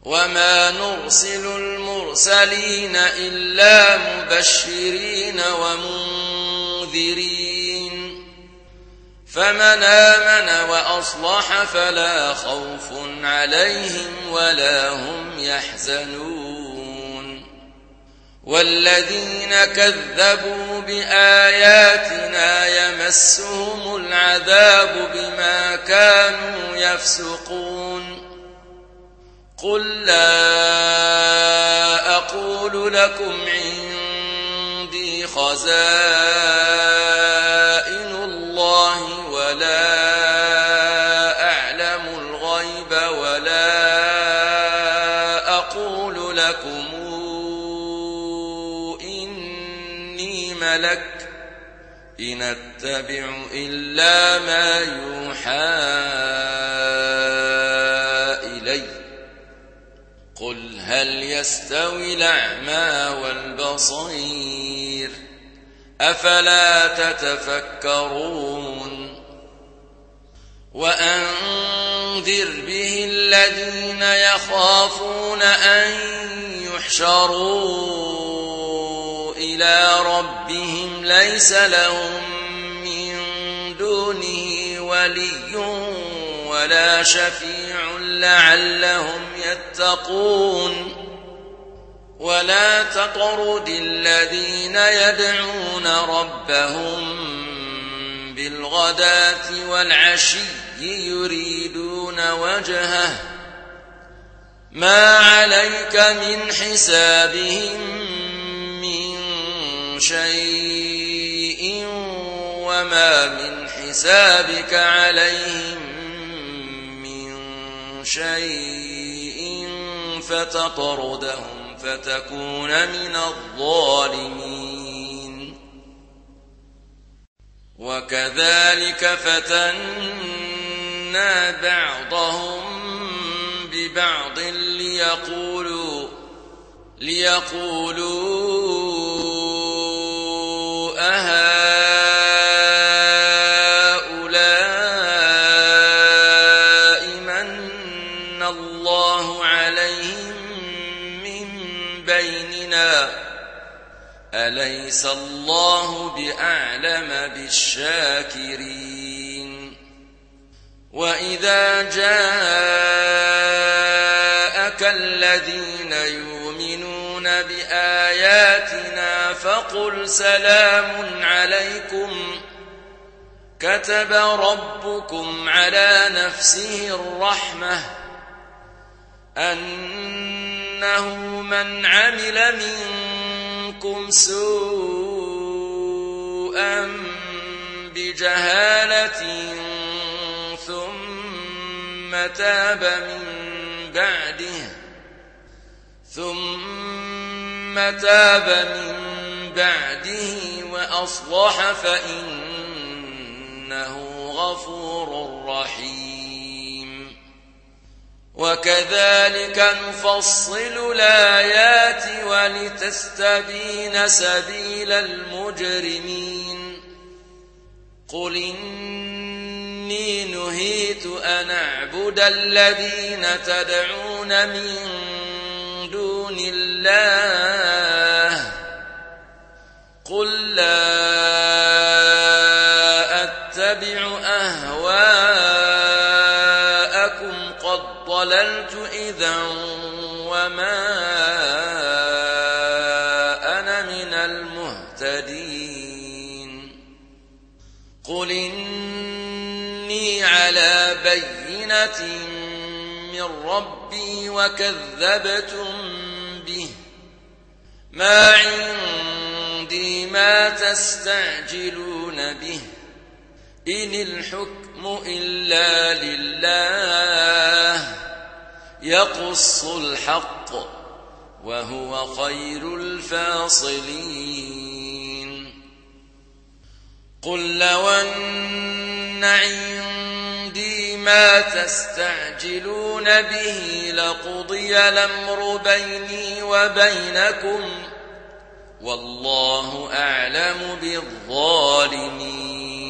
وما نرسل المرسلين إلا مبشرين ومنذرين فمن آمن وأصلح فلا خوف عليهم ولا هم يحزنون والذين كذبوا بآياتنا يمسهم العذاب بما كانوا يفسقون قل لا أقول لكم عندي خزائن الله ولا أعلم الغيب ولا أقول لكم إني ملك إن أتبع إلا ما يوحى إلي قل هل يستوي الأعمى والبصير أفلا تتفكرون وأنذر به الذين يخافون أن يحشروا إلى ربهم ليس لهم من دونه ولي ولا شفيع لعلهم يتقون ولا تطرد الذين يدعون ربهم بالغداة والعشي يريدون وجهه ما عليك من حسابهم من شيء وما من حسابك عليهم من شيء فتطردهم فتكون من الظالمين وكذلك فتنا بعضهم ببعض ليقولوا أهؤلاء من الله عليهم من بيننا أليس الله بأعلم بالشاكرين وإذا جاءك الذين يؤمنون بآياتنا فقل سلام عليكم كتب ربكم على نفسه الرحمة أنه من عمل منكم سوءا بجهالة ثم تاب من بعده وأصلح فإنه غفور رحيم وكذلك نفصل الآيات ولتستبين سبيل المجرمين قل إني نهيت أن أعبد الذين تدعون من دون الله قل لا أتبع أهواءكم قد ضللت إذا وما أنا من المهتدين قل إني على بينة من ربي وكذبتم به ما عندي ما تستعجلون به إن الحكم إلا لله يقص الحق وهو خير الفاصلين قل لو أن عندي ما تستعجلون به لقضي الأمر بيني وبينكم والله أعلم بالظالمين